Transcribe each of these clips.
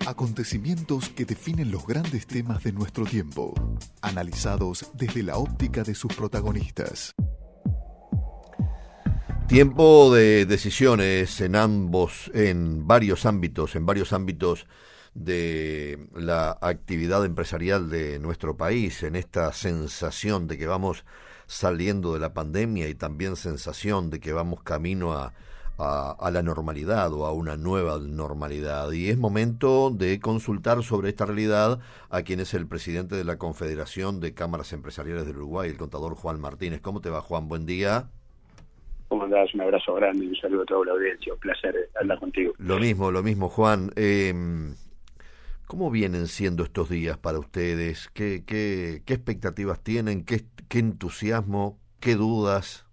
Acontecimientos que definen los grandes temas de nuestro tiempo, analizados desde la óptica de sus protagonistas. Tiempo de decisiones en varios ámbitos de la actividad empresarial de nuestro país, en esta sensación de que vamos saliendo de la pandemia y también sensación de que vamos camino a la normalidad o a una nueva normalidad. Y es momento de consultar sobre esta realidad a quien es el presidente de la Confederación de Cámaras Empresariales del Uruguay, el contador Juan Martínez. ¿Cómo te va, Juan? Buen día. ¿Cómo andás? Un abrazo grande y un saludo a toda la audiencia. Un placer hablar contigo. Lo mismo, Juan. ¿Cómo vienen siendo estos días para ustedes? ¿Qué expectativas tienen? ¿Qué entusiasmo? ¿Qué dudas?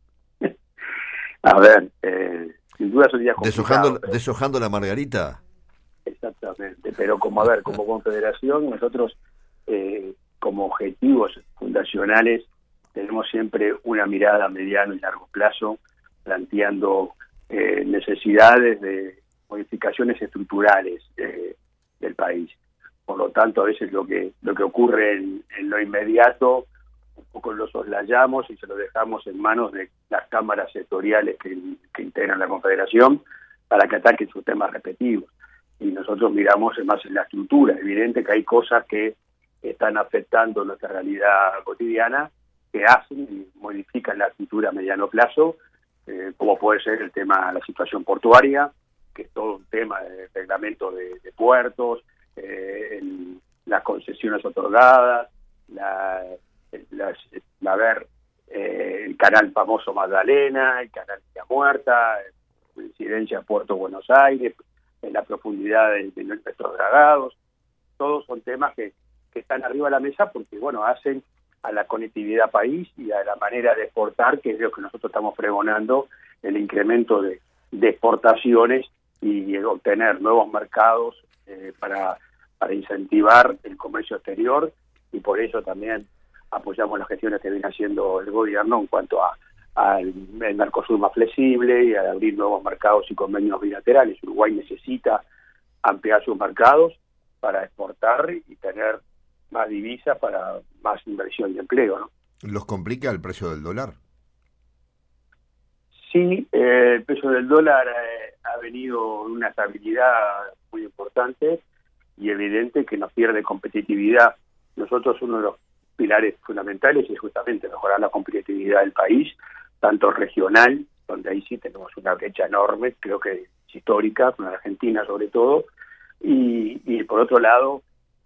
A ver, sin duda son días complicados. ¿Deshojando la margarita? Exactamente, pero como confederación, nosotros como objetivos fundacionales tenemos siempre una mirada a mediano y largo plazo, planteando necesidades de modificaciones estructurales del país. Por lo tanto, a veces lo que ocurre en lo inmediato un poco lo soslayamos y se lo dejamos en manos de las cámaras sectoriales que integran la Confederación para que ataquen sus temas repetitivos. Y nosotros miramos más en la estructura. Es evidente que hay cosas que están afectando nuestra realidad cotidiana, que hacen y modifican la estructura a mediano plazo, como puede ser el tema de la situación portuaria, que es todo un tema de reglamento de puertos, las concesiones otorgadas, el canal famoso Magdalena, el canal Villa Muerta, la incidencia Puerto Buenos Aires, la profundidad de nuestros dragados. Todos son temas que están arriba de la mesa porque, hacen a la conectividad país y a la manera de exportar, que es lo que nosotros estamos pregonando, el incremento de exportaciones y obtener nuevos mercados para incentivar el comercio exterior, y por eso también apoyamos las gestiones que viene haciendo el gobierno en cuanto al Mercosur más flexible y a abrir nuevos mercados y convenios bilaterales. Uruguay necesita ampliar sus mercados para exportar y tener más divisas para más inversión y empleo, ¿no? ¿Los complica el precio del dólar? Sí, el precio del dólar ha venido en una estabilidad muy importante y evidente que nos pierde competitividad. Nosotros uno de los pilares fundamentales es justamente mejorar la competitividad del país, tanto regional, donde ahí sí tenemos una brecha enorme, creo que es histórica, con la Argentina sobre todo, y por otro lado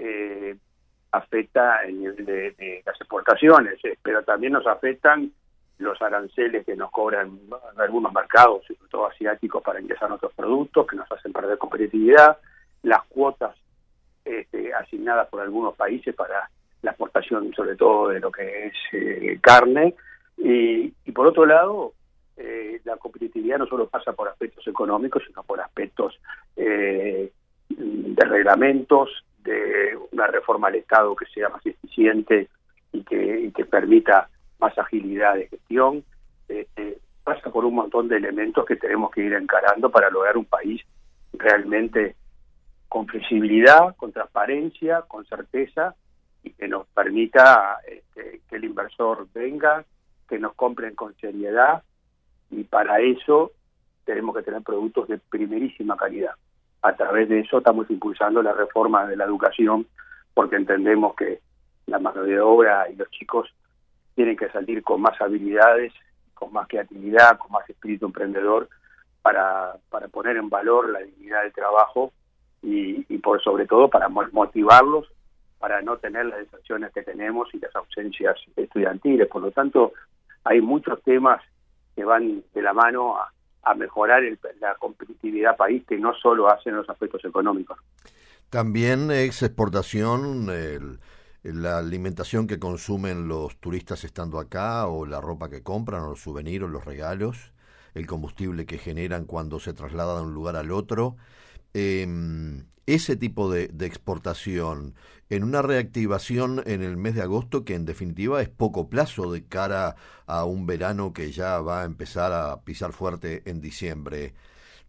afecta el nivel de las exportaciones, pero también nos afectan los aranceles que nos cobran en algunos mercados, sobre todo asiáticos, para ingresar nuestros productos, que nos hacen perder competitividad, las cuotas asignadas por algunos países para la exportación, sobre todo de lo que es carne, y por otro lado, la competitividad no solo pasa por aspectos económicos, sino por aspectos de reglamentos, de una reforma al Estado que sea más eficiente y que permita más agilidad de gestión. Pasa por un montón de elementos que tenemos que ir encarando para lograr un país realmente con flexibilidad, con transparencia, con certeza, y que nos permita que el inversor venga, que nos compren con seriedad, y para eso tenemos que tener productos de primerísima calidad. A través de eso estamos impulsando la reforma de la educación, porque entendemos que la mano de obra y los chicos tienen que salir con más habilidades, con más creatividad, con más espíritu emprendedor, para poner en valor la dignidad del trabajo y por sobre todo para motivarlos, para no tener las deserciones que tenemos y las ausencias estudiantiles. Por lo tanto, hay muchos temas que van de la mano a mejorar la competitividad país, que no solo hacen los aspectos económicos. También es exportación la alimentación que consumen los turistas estando acá, o la ropa que compran, o los souvenirs, o los regalos, el combustible que generan cuando se trasladan de un lugar al otro. Ese tipo de exportación en una reactivación en el mes de agosto, que en definitiva es poco plazo de cara a un verano que ya va a empezar a pisar fuerte en diciembre.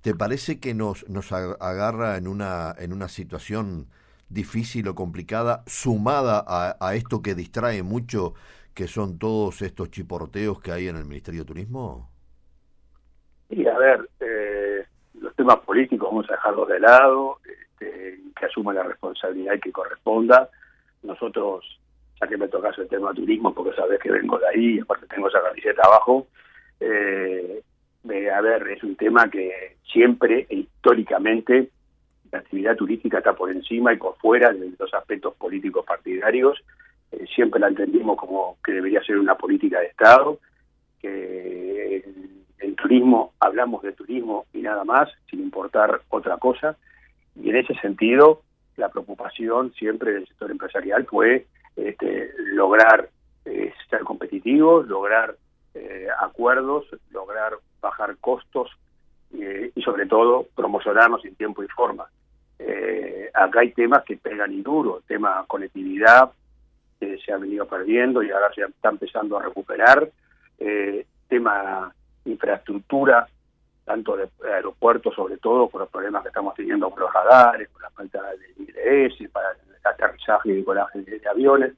¿Te parece que nos agarra en una situación difícil o complicada, sumada a esto que distrae mucho, que son todos estos chiporteos que hay en el Ministerio de Turismo? Y a ver, los temas políticos vamos a dejarlos de lado, que asuma la responsabilidad que corresponda. Nosotros, ya que me tocas el tema turismo, porque sabés que vengo de ahí, aparte tengo esa camiseta abajo, a ver, es un tema que siempre e históricamente la actividad turística está por encima y por fuera de los aspectos políticos partidarios. Siempre la entendimos como que debería ser una política de Estado, que en turismo hablamos de turismo y nada más, sin importar otra cosa. Y en ese sentido, la preocupación siempre del sector empresarial fue lograr ser competitivos, lograr acuerdos, lograr bajar costos y sobre todo promocionarnos en tiempo y forma. Acá hay temas que pegan y duro, el tema conectividad que se ha venido perdiendo y ahora se está empezando a recuperar, tema infraestructura, tanto de aeropuertos, sobre todo por los problemas que estamos teniendo con los radares, con la falta de IDS, para el aterrizaje y decolaje de aviones,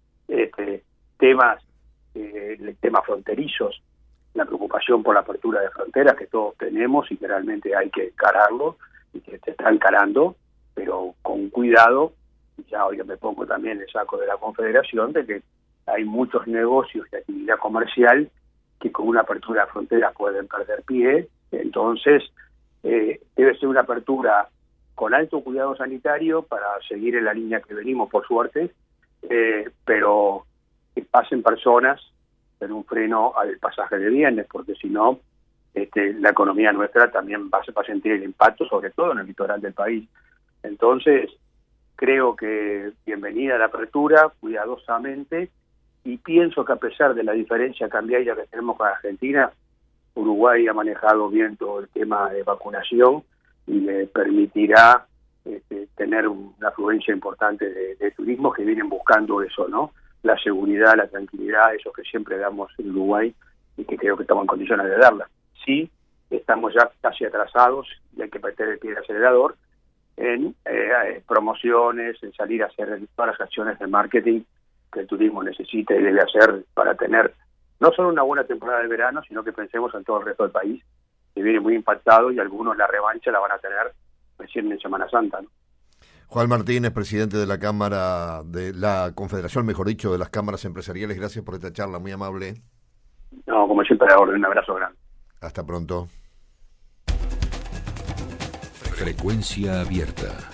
temas fronterizos, la preocupación por la apertura de fronteras que todos tenemos y que realmente hay que encararlo y que se está encarando, pero con cuidado. Y ya hoy me pongo también el saco de la Confederación de que hay muchos negocios de actividad comercial que con una apertura de fronteras pueden perder pie. Entonces debe ser una apertura con alto cuidado sanitario para seguir en la línea que venimos, por suerte, pero que pasen personas en un freno al pasaje de bienes, porque si no, la economía nuestra también va a sentir el impacto, sobre todo en el litoral del país. Entonces, creo que bienvenida a la apertura, cuidadosamente, y pienso que a pesar de la diferencia cambiaria que tenemos con Argentina, Uruguay ha manejado bien todo el tema de vacunación y le permitirá tener una afluencia importante de turismo que vienen buscando eso, ¿no? La seguridad, la tranquilidad, eso que siempre damos en Uruguay y que creo que estamos en condiciones de darla. Sí, estamos ya casi atrasados y hay que meter el pie del acelerador en promociones, en salir a hacer todas las acciones de marketing que el turismo necesita y debe hacer para tener no solo una buena temporada de verano, sino que pensemos en todo el resto del país, que viene muy impactado y algunos la revancha la van a tener recién en Semana Santa, ¿no? Juan Martínez, presidente de la Cámara, de la Confederación, mejor dicho, de las Cámaras Empresariales, gracias por esta charla, muy amable. No, como siempre, a orden, un abrazo grande. Hasta pronto. Frecuencia abierta.